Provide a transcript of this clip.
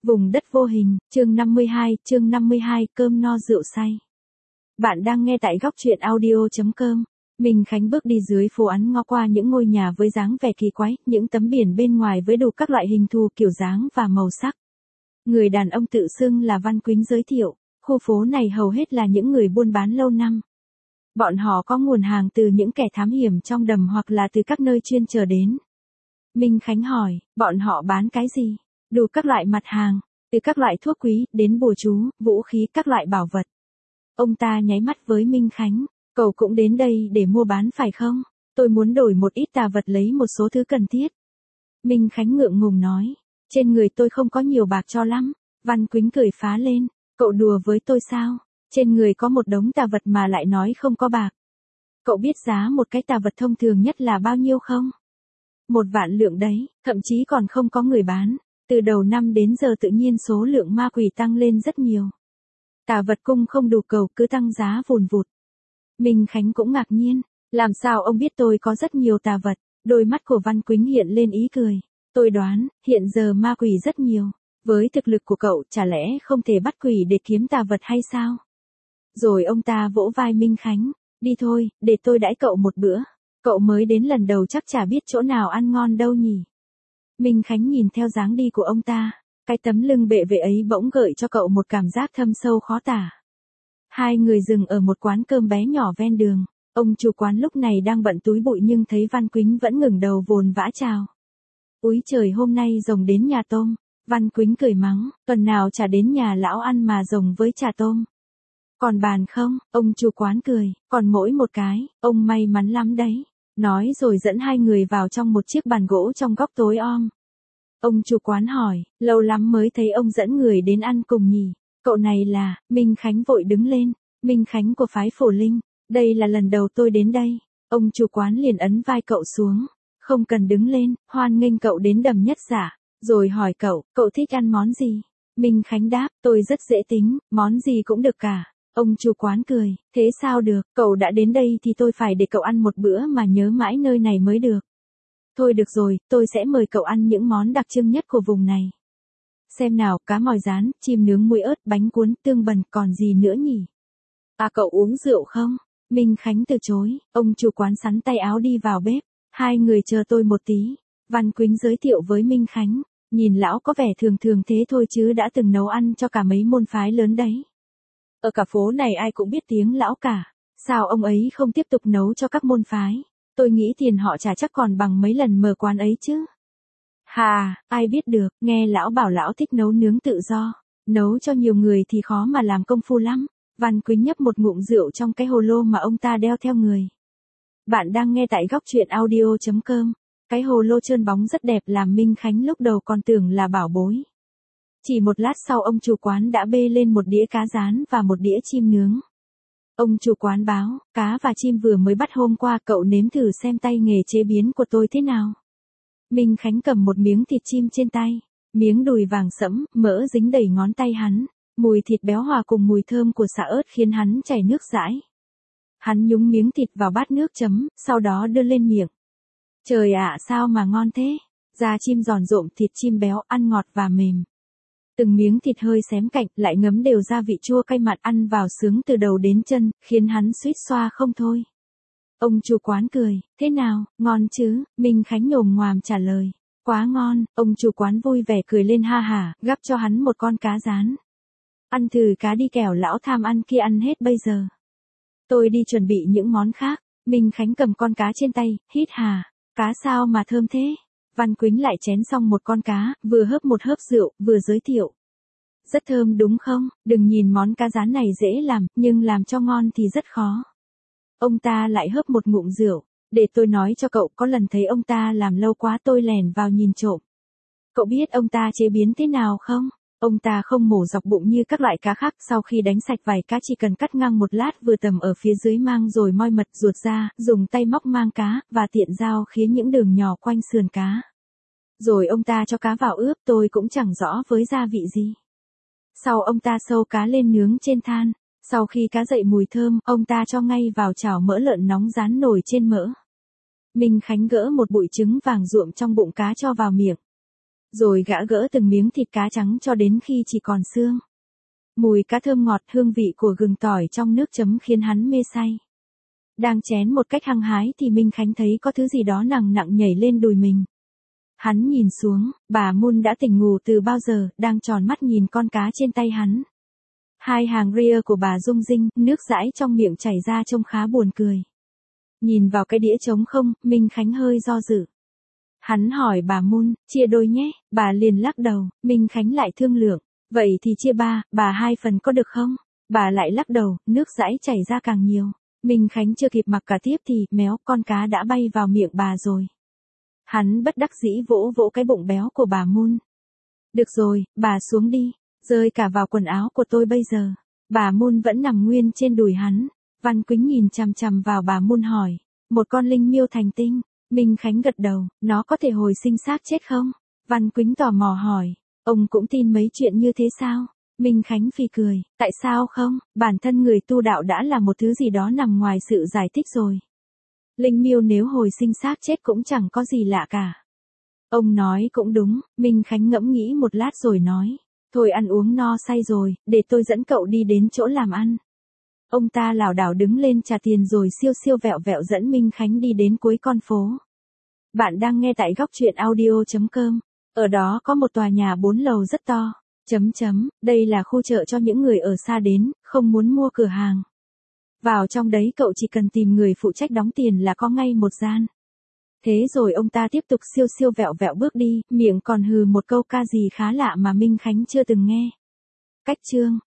Vùng đất vô hình, chương 52, cơm no rượu say. Bạn đang nghe tại góc truyện audio.com. Minh Khánh bước đi dưới phố Án ngó qua những ngôi nhà với dáng vẻ kỳ quái, những tấm biển bên ngoài với đủ các loại hình thù kiểu dáng và màu sắc. Người đàn ông tự xưng là Văn Quýnh giới thiệu, khu phố này hầu hết là những người buôn bán lâu năm. Bọn họ có nguồn hàng từ những kẻ thám hiểm trong đầm hoặc là từ các nơi chuyên chờ đến. Minh Khánh hỏi, bọn họ bán cái gì? Đủ các loại mặt hàng, từ các loại thuốc quý đến bùa chú, vũ khí, các loại bảo vật. Ông ta nháy mắt với Minh Khánh, cậu cũng đến đây để mua bán phải không? Tôi muốn đổi một ít tà vật lấy một số thứ cần thiết. Minh Khánh ngượng ngùng nói, trên người tôi không có nhiều bạc cho lắm. Văn Quýnh cười phá lên, cậu đùa với tôi sao? Trên người có một đống tà vật mà lại nói không có bạc. Cậu biết giá một cái tà vật thông thường nhất là bao nhiêu không? 1.000.000 lượng đấy, thậm chí còn không có người bán. Từ đầu năm đến giờ tự nhiên số lượng ma quỷ tăng lên rất nhiều. Tà vật cung không đủ cầu cứ tăng giá vùn vụt. Minh Khánh cũng ngạc nhiên, làm sao ông biết tôi có rất nhiều tà vật? Đôi mắt của Văn Quýnh hiện lên ý cười. Tôi đoán, hiện giờ ma quỷ rất nhiều. Với thực lực của cậu chả lẽ không thể bắt quỷ để kiếm tà vật hay sao? Rồi ông ta vỗ vai Minh Khánh, đi thôi, để tôi đãi cậu một bữa. Cậu mới đến lần đầu chắc chả biết chỗ nào ăn ngon đâu nhỉ. Minh Khánh nhìn theo dáng đi của ông ta, cái tấm lưng bệ vệ ấy bỗng gợi cho cậu một cảm giác thâm sâu khó tả. Hai người dừng ở một quán cơm bé nhỏ ven đường, ông chủ quán lúc này đang bận túi bụi nhưng thấy Văn Quýnh vẫn ngẩng đầu vồn vã chào. Úi trời, hôm nay rồng đến nhà tôm. Văn Quýnh cười mắng, tuần nào chả đến nhà lão ăn mà rồng với chả tôm. Còn bàn không? Ông chủ quán cười, còn mỗi một cái, ông may mắn lắm đấy. Nói rồi dẫn hai người vào trong một chiếc bàn gỗ trong góc tối om. Ông chủ quán hỏi, lâu lắm mới thấy ông dẫn người đến ăn cùng nhỉ? Cậu này là, Minh Khánh vội đứng lên, Minh Khánh của phái Phổ Linh, đây là lần đầu tôi đến đây. Ông chủ quán liền ấn vai cậu xuống, không cần đứng lên, hoan nghênh cậu đến Đầm Nhất Giả, rồi hỏi cậu thích ăn món gì? Minh Khánh đáp, tôi rất dễ tính, món gì cũng được cả. Ông chủ quán cười, thế sao được, cậu đã đến đây thì tôi phải để cậu ăn một bữa mà nhớ mãi nơi này mới được. Thôi được rồi, tôi sẽ mời cậu ăn những món đặc trưng nhất của vùng này. Xem nào, cá mòi rán, chim nướng muối ớt, bánh cuốn, tương bần, còn gì nữa nhỉ? À, cậu uống rượu không? Minh Khánh từ chối, ông chủ quán xắn tay áo đi vào bếp. Hai người chờ tôi một tí. Văn Quýnh giới thiệu với Minh Khánh, nhìn lão có vẻ thường thường thế thôi chứ đã từng nấu ăn cho cả mấy môn phái lớn đấy. Ở cả phố này ai cũng biết tiếng lão cả. Sao ông ấy không tiếp tục nấu cho các môn phái? Tôi nghĩ tiền họ trả chắc còn bằng mấy lần mở quán ấy chứ. Hà, ai biết được, nghe lão bảo lão thích nấu nướng tự do. Nấu cho nhiều người thì khó mà làm công phu lắm. Văn Quýnh nhấp một ngụm rượu trong cái hồ lô mà ông ta đeo theo người. Bạn đang nghe tại góc truyện audio.com. Cái hồ lô trơn bóng rất đẹp làm Minh Khánh lúc đầu còn tưởng là bảo bối. Chỉ một lát sau ông chủ quán đã bê lên một đĩa cá rán và một đĩa chim nướng. Ông chủ quán báo, cá và chim vừa mới bắt hôm qua, cậu nếm thử xem tay nghề chế biến của tôi thế nào. Minh Khánh cầm một miếng thịt chim trên tay, miếng đùi vàng sẫm, mỡ dính đầy ngón tay hắn, mùi thịt béo hòa cùng mùi thơm của xả ớt khiến hắn chảy nước dãi. Hắn nhúng miếng thịt vào bát nước chấm, sau đó đưa lên miệng. Trời ạ, sao mà ngon thế? Da chim giòn rộm, thịt chim béo, ăn ngọt và mềm. Từng miếng thịt hơi xém cạnh, lại ngấm đều gia vị chua cay mặn, ăn vào sướng từ đầu đến chân, khiến hắn suýt xoa không thôi. Ông chủ quán cười, thế nào, ngon chứ? Minh Khánh nhồm ngoàm trả lời, quá ngon. Ông chủ quán vui vẻ cười lên ha hả, gắp cho hắn một con cá rán. Ăn thử cá đi, kẻo lão tham ăn kia ăn hết bây giờ. Tôi đi chuẩn bị những món khác. Minh Khánh cầm con cá trên tay, hít hà, cá sao mà thơm thế? Văn Quýnh lại chén xong một con cá, vừa hớp một hớp rượu, vừa giới thiệu. Rất thơm đúng không? Đừng nhìn món cá rán này dễ làm, nhưng làm cho ngon thì rất khó. Ông ta lại hớp một ngụm rượu. Để tôi nói cho cậu, có lần thấy ông ta làm lâu quá tôi lèn vào nhìn trộm. Cậu biết ông ta chế biến thế nào không? Ông ta không mổ dọc bụng như các loại cá khác, sau khi đánh sạch vài cá chỉ cần cắt ngang một lát vừa tầm ở phía dưới mang rồi moi mật ruột ra, dùng tay móc mang cá, và tiện dao khía những đường nhỏ quanh sườn cá. Rồi ông ta cho cá vào ướp, tôi cũng chẳng rõ với gia vị gì. Sau ông ta sâu cá lên nướng trên than, sau khi cá dậy mùi thơm, ông ta cho ngay vào chảo mỡ lợn nóng rán nổi trên mỡ. Minh Khánh gỡ một bụi trứng vàng ruộm trong bụng cá cho vào miệng. Rồi gã gỡ từng miếng thịt cá trắng cho đến khi chỉ còn xương. Mùi cá thơm ngọt, hương vị của gừng tỏi trong nước chấm khiến hắn mê say. Đang chén một cách hăng hái thì Minh Khánh thấy có thứ gì đó nặng nặng nhảy lên đùi mình. Hắn nhìn xuống, bà Moon đã tỉnh ngủ từ bao giờ, đang tròn mắt nhìn con cá trên tay hắn. Hai hàng ria của bà rung rinh, nước dãi trong miệng chảy ra trông khá buồn cười. Nhìn vào cái đĩa trống không, Minh Khánh hơi do dự. Hắn hỏi bà Moon, chia đôi nhé, bà liền lắc đầu, Minh Khánh lại thương lượng. Vậy thì chia bà 2 phần có được không? Bà lại lắc đầu, nước dãi chảy ra càng nhiều. Minh Khánh chưa kịp mặc cả tiếp thì, méo, con cá đã bay vào miệng bà rồi. Hắn bất đắc dĩ vỗ vỗ cái bụng béo của bà Moon. Được rồi, bà xuống đi, rơi cả vào quần áo của tôi bây giờ. Bà Moon vẫn nằm nguyên trên đùi hắn. Văn Quýnh nhìn chằm chằm vào bà Moon hỏi, một con linh miêu thành tinh. Minh Khánh gật đầu, nó có thể hồi sinh xác chết không? Văn Quýnh tò mò hỏi, ông cũng tin mấy chuyện như thế sao? Minh Khánh phì cười, tại sao không, bản thân người tu đạo đã là một thứ gì đó nằm ngoài sự giải thích rồi. Linh miêu nếu hồi sinh xác chết cũng chẳng có gì lạ cả. Ông nói cũng đúng, Minh Khánh ngẫm nghĩ một lát rồi nói, thôi ăn uống no say rồi, để tôi dẫn cậu đi đến chỗ làm ăn. Ông ta lảo đảo đứng lên trả tiền rồi siêu siêu vẹo vẹo dẫn Minh Khánh đi đến cuối con phố. Bạn đang nghe tại góc truyện audio.com. Ở đó có một tòa nhà 4 lầu rất to. Đây là khu chợ cho những người ở xa đến, không muốn mua cửa hàng. Vào trong đấy cậu chỉ cần tìm người phụ trách đóng tiền là có ngay một gian. Thế rồi ông ta tiếp tục siêu siêu vẹo vẹo bước đi, miệng còn hừ một câu ca gì khá lạ mà Minh Khánh chưa từng nghe. Cách chương